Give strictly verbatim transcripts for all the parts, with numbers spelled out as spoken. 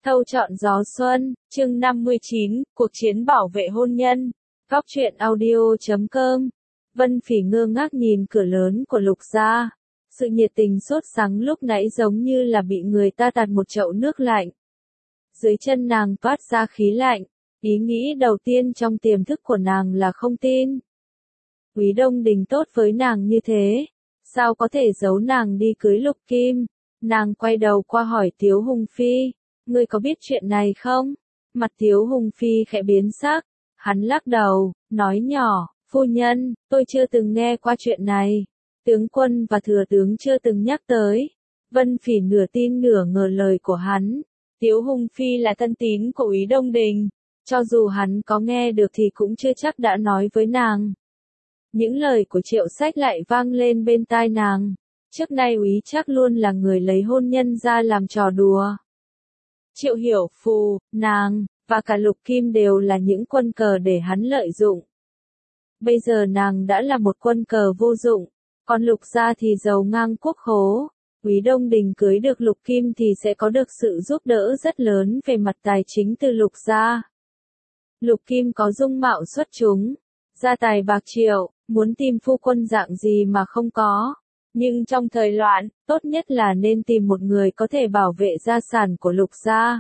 Thâu chọn gió xuân, chương năm mươi chín, cuộc chiến bảo vệ hôn nhân. Góc truyện audio chấm com. Vân Phỉ ngơ ngác nhìn cửa lớn của Lục gia. Sự nhiệt tình sốt sắng lúc nãy giống như là bị người ta tạt một chậu nước lạnh. Dưới chân nàng toát ra khí lạnh, ý nghĩ đầu tiên trong tiềm thức của nàng là không tin. Quý Đông Đình tốt với nàng như thế, sao có thể giấu nàng đi cưới Lục Kim? Nàng quay đầu qua hỏi Tiếu Hùng Phi, ngươi có biết chuyện này không? Mặt Tiếu Hùng Phi khẽ biến sắc, hắn lắc đầu, nói nhỏ, phu nhân, tôi chưa từng nghe qua chuyện này. Tướng quân và thừa tướng chưa từng nhắc tới. Vân Phỉ nửa tin nửa ngờ lời của hắn. Tiếu Hùng Phi là thân tín của Úy Đông Đình, cho dù hắn có nghe được thì cũng chưa chắc đã nói với nàng. Những lời của Triệu Sách lại vang lên bên tai nàng. Trước nay Úy Trác luôn là người lấy hôn nhân ra làm trò đùa. Triệu Hiểu Phù, nàng, và cả Lục Kim đều là những quân cờ để hắn lợi dụng. Bây giờ nàng đã là một quân cờ vô dụng, còn Lục gia thì giàu ngang quốc khố. Úy Đông Đình cưới được Lục Kim thì sẽ có được sự giúp đỡ rất lớn về mặt tài chính từ Lục gia. Lục Kim có dung mạo xuất chúng, gia tài bạc triệu, muốn tìm phu quân dạng gì mà không có. Nhưng trong thời loạn, tốt nhất là nên tìm một người có thể bảo vệ gia sản của Lục gia.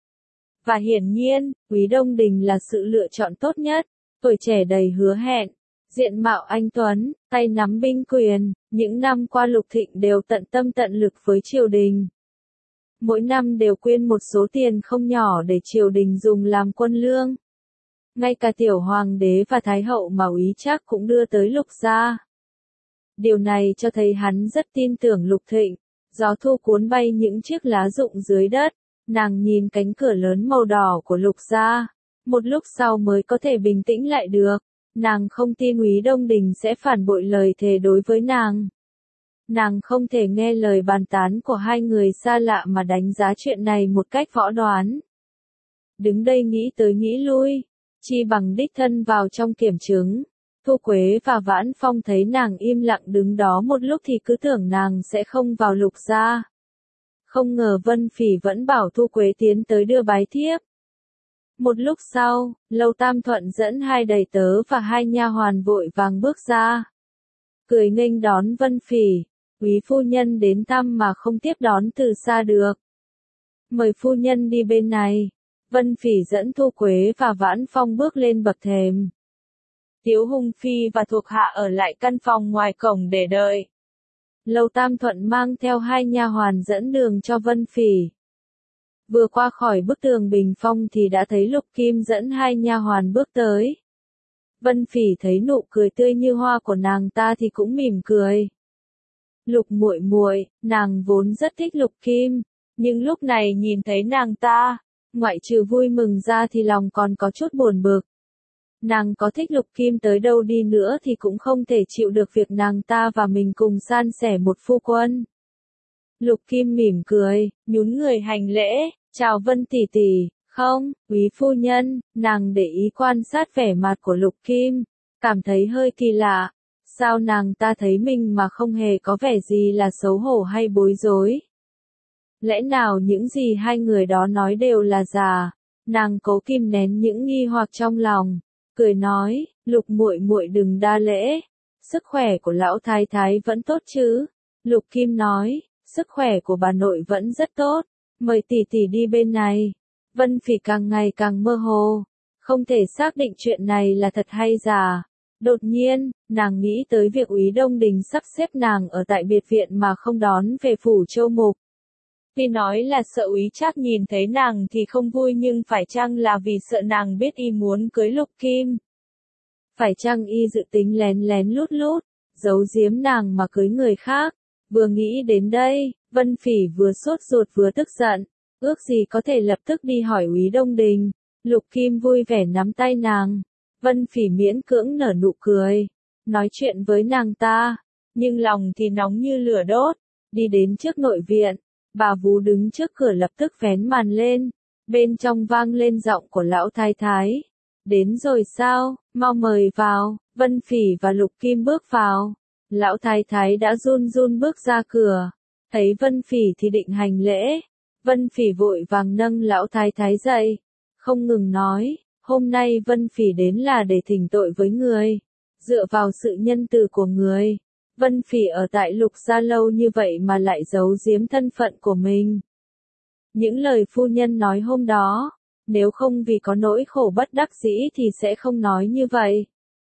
Và hiển nhiên, Úy Đông Đình là sự lựa chọn tốt nhất, tuổi trẻ đầy hứa hẹn, diện mạo anh tuấn, tay nắm binh quyền, những năm qua Lục Thịnh đều tận tâm tận lực với triều đình. Mỗi năm đều quyên một số tiền không nhỏ để triều đình dùng làm quân lương. Ngay cả tiểu hoàng đế và thái hậu mà Úy Trác cũng đưa tới Lục gia. Điều này cho thấy hắn rất tin tưởng Lục Thịnh. Gió thu cuốn bay những chiếc lá rụng dưới đất, nàng nhìn cánh cửa lớn màu đỏ của Lục gia, một lúc sau mới có thể bình tĩnh lại được. Nàng không tin Úy Đông Đình sẽ phản bội lời thề đối với nàng. Nàng không thể nghe lời bàn tán của hai người xa lạ mà đánh giá chuyện này một cách võ đoán. Đứng đây nghĩ tới nghĩ lui, chi bằng đích thân vào trong kiểm chứng. Thu Quế và Vãn Phong thấy nàng im lặng đứng đó một lúc thì cứ tưởng nàng sẽ không vào Lục gia. Không ngờ Vân Phỉ vẫn bảo Thu Quế tiến tới đưa bái thiếp. Một lúc sau, Lâu Tam Thuận dẫn hai đầy tớ và hai nha hoàn vội vàng bước ra. Cười nghênh đón Vân Phỉ, quý phu nhân đến thăm mà không tiếp đón từ xa được. Mời phu nhân đi bên này. Vân Phỉ dẫn Thu Quế và Vãn Phong bước lên bậc thềm. Tiếu Hùng Phi và thuộc hạ ở lại căn phòng ngoài cổng để đợi. Lâu Tam Thuận mang theo hai nha hoàn dẫn đường cho Vân Phỉ. Vừa qua khỏi bức tường bình phong thì đã thấy Lục Kim dẫn hai nha hoàn bước tới. Vân Phỉ thấy nụ cười tươi như hoa của nàng ta thì cũng mỉm cười. Lục muội muội, nàng vốn rất thích Lục Kim, nhưng lúc này nhìn thấy nàng ta, ngoại trừ vui mừng ra thì lòng còn có chút buồn bực. Nàng có thích Lục Kim tới đâu đi nữa thì cũng không thể chịu được việc nàng ta và mình cùng san sẻ một phu quân. Lục Kim mỉm cười, nhún người hành lễ, chào Vân tỷ tỷ, không, quý phu nhân, nàng để ý quan sát vẻ mặt của Lục Kim, cảm thấy hơi kỳ lạ, sao nàng ta thấy mình mà không hề có vẻ gì là xấu hổ hay bối rối. Lẽ nào những gì hai người đó nói đều là giả? Nàng cố kìm nén những nghi hoặc trong lòng, cười nói, Lục muội muội đừng đa lễ, sức khỏe của lão thái thái vẫn tốt chứ? Lục Kim nói, sức khỏe của bà nội vẫn rất tốt, mời tỷ tỷ đi bên này. Vân Phỉ càng ngày càng mơ hồ, không thể xác định chuyện này là thật hay giả. Đột nhiên, nàng nghĩ tới việc Úy Đông Đình sắp xếp nàng ở tại biệt viện mà không đón về phủ Châu Mục. Tuy nói là sợ Úy Trác nhìn thấy nàng thì không vui, nhưng phải chăng là vì sợ nàng biết y muốn cưới Lục Kim? Phải chăng y dự tính lén lén lút lút, giấu giếm nàng mà cưới người khác? Vừa nghĩ đến đây, Vân Phỉ vừa sốt ruột vừa tức giận, ước gì có thể lập tức đi hỏi Úy Đông Đình. Lục Kim vui vẻ nắm tay nàng, Vân Phỉ miễn cưỡng nở nụ cười, nói chuyện với nàng ta, nhưng lòng thì nóng như lửa đốt. Đi đến trước nội viện, bà vú đứng trước cửa lập tức vén màn lên, bên trong vang lên giọng của lão thái thái. Đến rồi sao, mau mời vào. Vân Phỉ và Lục Kim bước vào. Lão thái thái đã run run bước ra cửa, thấy Vân Phỉ thì định hành lễ. Vân Phỉ vội vàng nâng lão thái thái dậy, không ngừng nói, hôm nay Vân Phỉ đến là để thỉnh tội với người. Dựa vào sự nhân từ của người, Vân Phỉ ở tại Lục gia lâu như vậy mà lại giấu giếm thân phận của mình. Những lời phu nhân nói hôm đó, nếu không vì có nỗi khổ bất đắc dĩ thì sẽ không nói như vậy.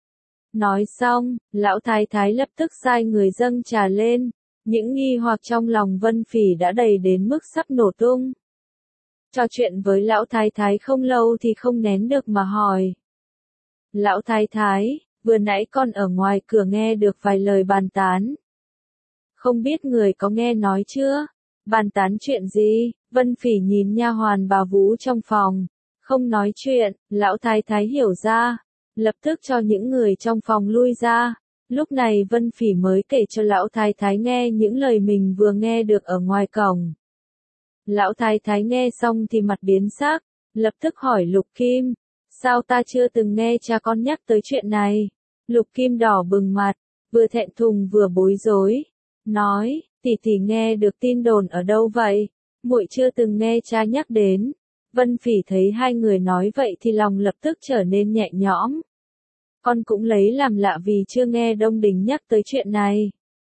Nói xong, lão thái thái lập tức sai người dâng trà lên, những nghi hoặc trong lòng Vân Phỉ đã đầy đến mức sắp nổ tung. Trò chuyện với lão thái thái không lâu thì không nén được mà hỏi. Lão thái thái, vừa nãy con ở ngoài cửa nghe được vài lời bàn tán. Không biết người có nghe nói chưa? Bàn tán chuyện gì? Vân Phỉ nhìn nha hoàn bà Vũ trong phòng, không nói chuyện, lão thái thái hiểu ra, lập tức cho những người trong phòng lui ra. Lúc này Vân Phỉ mới kể cho lão thái thái nghe những lời mình vừa nghe được ở ngoài cổng. Lão thái thái nghe xong thì mặt biến sắc, lập tức hỏi Lục Kim, sao ta chưa từng nghe cha con nhắc tới chuyện này? Lục Kim đỏ bừng mặt, vừa thẹn thùng vừa bối rối, nói, tỷ tỷ nghe được tin đồn ở đâu vậy? Muội chưa từng nghe cha nhắc đến. Vân Phỉ thấy hai người nói vậy thì lòng lập tức trở nên nhẹ nhõm. Con cũng lấy làm lạ vì chưa nghe Đông Đình nhắc tới chuyện này.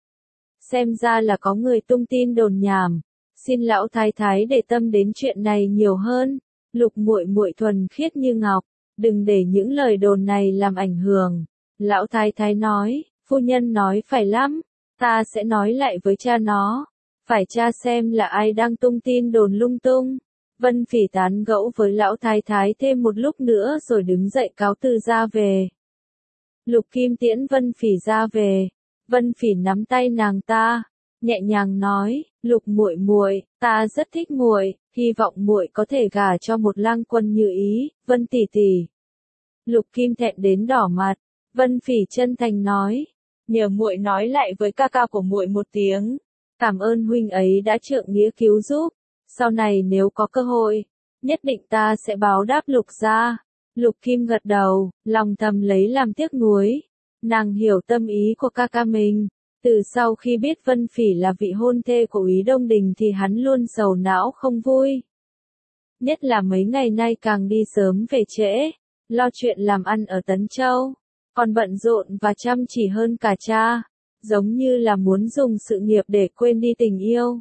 Xem ra là có người tung tin đồn nhảm. Xin lão thái thái để tâm đến chuyện này nhiều hơn. Lục muội muội thuần khiết như ngọc, đừng để những lời đồn này làm ảnh hưởng. Lão thái thái nói, phu nhân nói phải lắm, ta sẽ nói lại với cha nó. Phải tra xem là ai đang tung tin đồn lung tung. Vân Phỉ tán gẫu với lão thái thái thêm một lúc nữa rồi đứng dậy cáo từ ra về. Lục Kim tiễn Vân Phỉ ra về. Vân Phỉ nắm tay nàng ta, nhẹ nhàng nói, Lục muội muội, ta rất thích muội, hy vọng muội có thể gả cho một lang quân như ý, Vân tỷ tỷ. Lục Kim thẹn đến đỏ mặt. Vân Phỉ chân thành nói, nhờ muội nói lại với ca ca của muội một tiếng. Cảm ơn huynh ấy đã trượng nghĩa cứu giúp, sau này nếu có cơ hội, nhất định ta sẽ báo đáp Lục gia. Lục Kim gật đầu, lòng thầm lấy làm tiếc nuối. Nàng hiểu tâm ý của ca ca mình, từ sau khi biết Vân Phỉ là vị hôn thê của Úy Đông Đình thì hắn luôn sầu não không vui. Nhất là mấy ngày nay càng đi sớm về trễ, lo chuyện làm ăn ở Tấn Châu, còn bận rộn và chăm chỉ hơn cả cha. Giống như là muốn dùng sự nghiệp để quên đi tình yêu.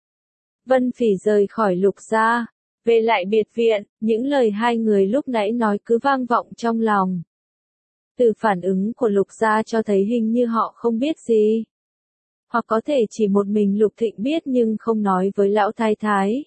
Vân Phỉ rời khỏi Lục gia, về lại biệt viện, những lời hai người lúc nãy nói cứ vang vọng trong lòng. Từ phản ứng của Lục gia cho thấy hình như họ không biết gì. Hoặc có thể chỉ một mình Lục Thịnh biết nhưng không nói với lão thái thái.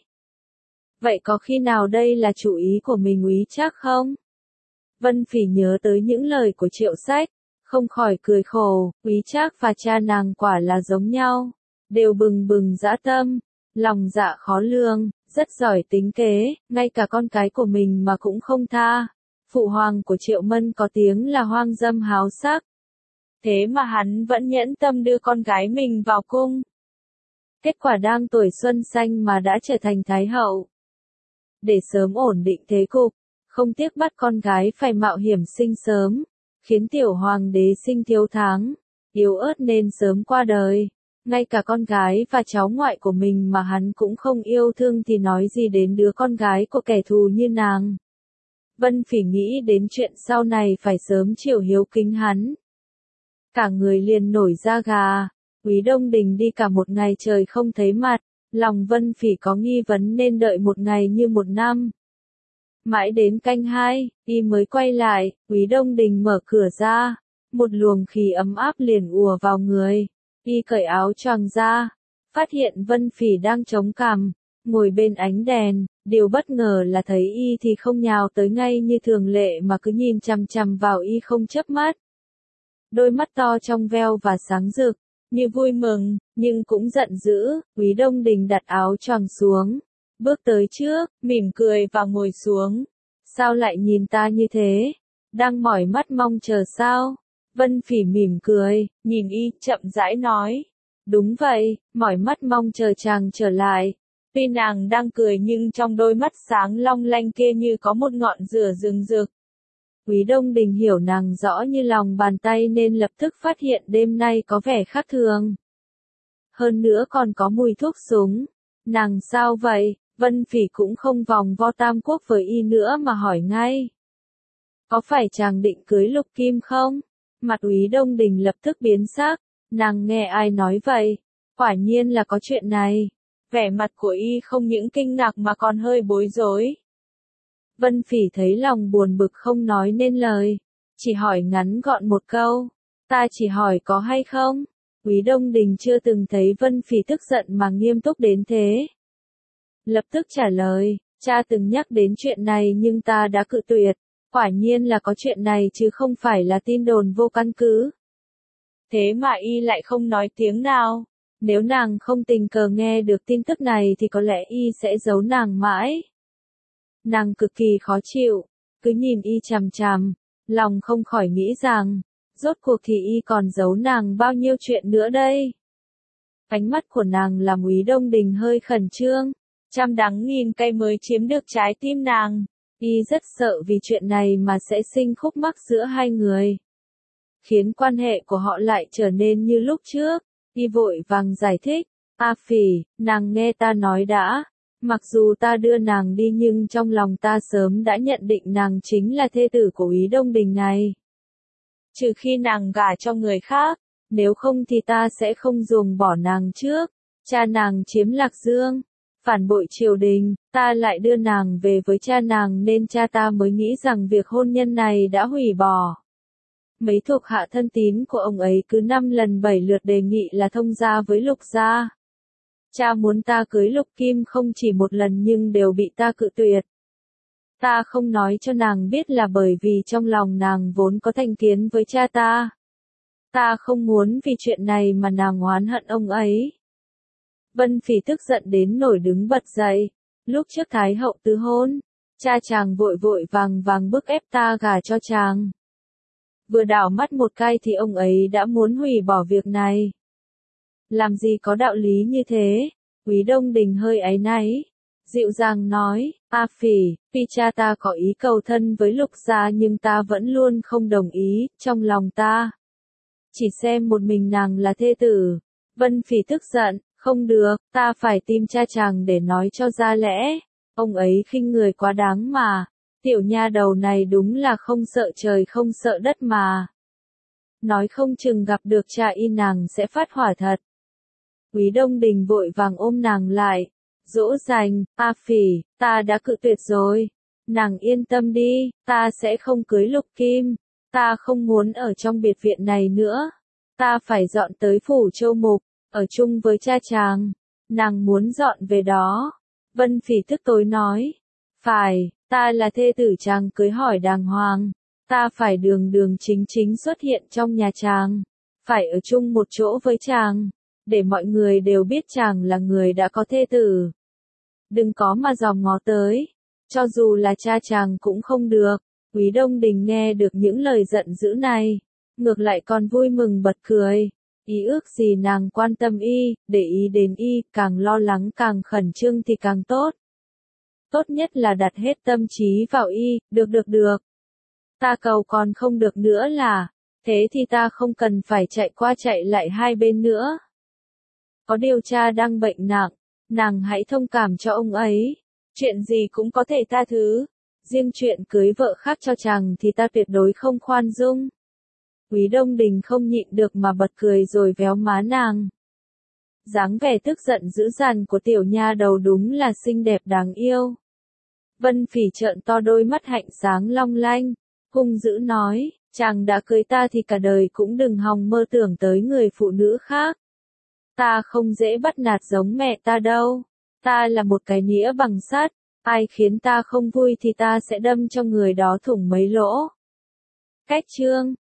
Vậy có khi nào đây là chủ ý của mình Úy Trác không? Vân Phỉ nhớ tới những lời của Triệu Sách. Không khỏi cười khổ, Úy Trác và cha nàng quả là giống nhau, đều bừng bừng dã tâm, lòng dạ khó lường, rất giỏi tính kế, ngay cả con cái của mình mà cũng không tha. Phụ hoàng của Triệu Mân có tiếng là hoang dâm háo sắc. Thế mà hắn vẫn nhẫn tâm đưa con gái mình vào cung. Kết quả đang tuổi xuân xanh mà đã trở thành thái hậu. Để sớm ổn định thế cục, không tiếc bắt con gái phải mạo hiểm sinh sớm. Khiến tiểu hoàng đế sinh thiếu tháng, yếu ớt nên sớm qua đời. Ngay cả con gái và cháu ngoại của mình mà hắn cũng không yêu thương thì nói gì đến đứa con gái của kẻ thù như nàng. Vân Phỉ nghĩ đến chuyện sau này phải sớm chịu hiếu kính hắn. Cả người liền nổi da gà. Úy Đông Đình đi cả một ngày trời không thấy mặt, lòng Vân Phỉ có nghi vấn nên đợi một ngày như một năm. Mãi đến canh hai, y mới quay lại, Úy Đông Đình mở cửa ra, một luồng khí ấm áp liền ùa vào người. Y cởi áo choàng ra, phát hiện Vân Phỉ đang chống cằm, ngồi bên ánh đèn, điều bất ngờ là thấy y thì không nhào tới ngay như thường lệ mà cứ nhìn chằm chằm vào y không chớp mắt. Đôi mắt to trong veo và sáng rực, như vui mừng, nhưng cũng giận dữ. Úy Đông Đình đặt áo choàng xuống, bước tới trước, mỉm cười và ngồi xuống. Sao lại nhìn ta như thế? Đang mỏi mắt mong chờ sao? Vân Phỉ mỉm cười, nhìn y, chậm rãi nói. Đúng vậy, mỏi mắt mong chờ chàng trở lại. Tuy nàng đang cười nhưng trong đôi mắt sáng long lanh kia như có một ngọn lửa rừng rực. Úy Đông Đình hiểu nàng rõ như lòng bàn tay nên lập tức phát hiện đêm nay có vẻ khác thường. Hơn nữa còn có mùi thuốc súng. Nàng sao vậy? Vân Phỉ cũng không vòng vo tam quốc với y nữa mà hỏi ngay. Có phải chàng định cưới Lục Kim không? Mặt Úy Đông Đình lập tức biến sắc, nàng nghe ai nói vậy? Quả nhiên là có chuyện này. Vẻ mặt của y không những kinh ngạc mà còn hơi bối rối. Vân Phỉ thấy lòng buồn bực không nói nên lời, chỉ hỏi ngắn gọn một câu, ta chỉ hỏi có hay không? Úy Đông Đình chưa từng thấy Vân Phỉ tức giận mà nghiêm túc đến thế. Lập tức trả lời, cha từng nhắc đến chuyện này nhưng ta đã cự tuyệt, quả nhiên là có chuyện này chứ không phải là tin đồn vô căn cứ. Thế mà y lại không nói tiếng nào, nếu nàng không tình cờ nghe được tin tức này thì có lẽ y sẽ giấu nàng mãi. Nàng cực kỳ khó chịu, cứ nhìn y chằm chằm, lòng không khỏi nghĩ rằng, rốt cuộc thì y còn giấu nàng bao nhiêu chuyện nữa đây. Ánh mắt của nàng làm Úy Đông Đình hơi khẩn trương, trăm đắng nghìn cay mới chiếm được trái tim nàng, y rất sợ vì chuyện này mà sẽ sinh khúc mắc giữa hai người. Khiến quan hệ của họ lại trở nên như lúc trước, y vội vàng giải thích, A Phỉ, nàng nghe ta nói đã. Mặc dù ta đưa nàng đi nhưng trong lòng ta sớm đã nhận định nàng chính là thê tử của Úy Đông Đình này. Trừ khi nàng gả cho người khác, nếu không thì ta sẽ không ruồng bỏ nàng trước. Cha nàng chiếm Lạc Dương, phản bội triều đình, ta lại đưa nàng về với cha nàng nên cha ta mới nghĩ rằng việc hôn nhân này đã hủy bỏ. Mấy thuộc hạ thân tín của ông ấy cứ năm lần bảy lượt đề nghị là thông gia với Lục gia. Cha muốn ta cưới Lục Kim không chỉ một lần nhưng đều bị ta cự tuyệt. Ta không nói cho nàng biết là bởi vì trong lòng nàng vốn có thành kiến với cha ta. Ta không muốn vì chuyện này mà nàng oán hận ông ấy. Vân Phỉ tức giận đến nổi đứng bật dậy. Lúc trước Thái hậu tứ hôn, cha chàng vội vội vàng vàng bức ép ta gả cho chàng. Vừa đảo mắt một cái thì ông ấy đã muốn hủy bỏ việc này. Làm gì có đạo lý như thế? Úy Đông Đình hơi áy náy, dịu dàng nói, A Phỉ, tuy cha ta có ý cầu thân với Lục gia nhưng ta vẫn luôn không đồng ý, trong lòng ta. Chỉ xem một mình nàng là thê tử. Vân Phỉ tức giận, không được, ta phải tìm cha chàng để nói cho ra lẽ. Ông ấy khinh người quá đáng mà. Tiểu nha đầu này đúng là không sợ trời không sợ đất mà. Nói không chừng gặp được cha y nàng sẽ phát hỏa thật. Úy Đông Đình vội vàng ôm nàng lại, dỗ dành, A Phỉ, ta đã cự tuyệt rồi. Nàng yên tâm đi, ta sẽ không cưới Lục Kim. Ta không muốn ở trong biệt viện này nữa. Ta phải dọn tới phủ Châu Mục, ở chung với cha chàng. Nàng muốn dọn về đó. Vân Phỉ tức tối nói. Phải, ta là thê tử chàng cưới hỏi đàng hoàng. Ta phải đường đường chính chính xuất hiện trong nhà chàng. Phải ở chung một chỗ với chàng. Để mọi người đều biết chàng là người đã có thê tử. Đừng có mà dòm ngó tới. Cho dù là cha chàng cũng không được. Úy Đông Đình nghe được những lời giận dữ này. Ngược lại còn vui mừng bật cười. Ý ước gì nàng quan tâm y, để ý đến y, càng lo lắng càng khẩn trương thì càng tốt. Tốt nhất là đặt hết tâm trí vào y, được được được. Ta cầu còn không được nữa là, thế thì ta không cần phải chạy qua chạy lại hai bên nữa. Có điều cha đang bệnh nặng, nàng hãy thông cảm cho ông ấy. Chuyện gì cũng có thể tha thứ. Riêng chuyện cưới vợ khác cho chàng thì ta tuyệt đối không khoan dung. Úy Đông Đình không nhịn được mà bật cười rồi véo má nàng. Dáng vẻ tức giận dữ dằn của tiểu nha đầu đúng là xinh đẹp đáng yêu. Vân Phỉ trợn to đôi mắt hạnh sáng long lanh, hung dữ nói, chàng đã cưới ta thì cả đời cũng đừng hòng mơ tưởng tới người phụ nữ khác. Ta không dễ bắt nạt giống mẹ ta đâu. Ta là một cái nĩa bằng sắt, ai khiến ta không vui thì ta sẽ đâm cho người đó thủng mấy lỗ. Cách chương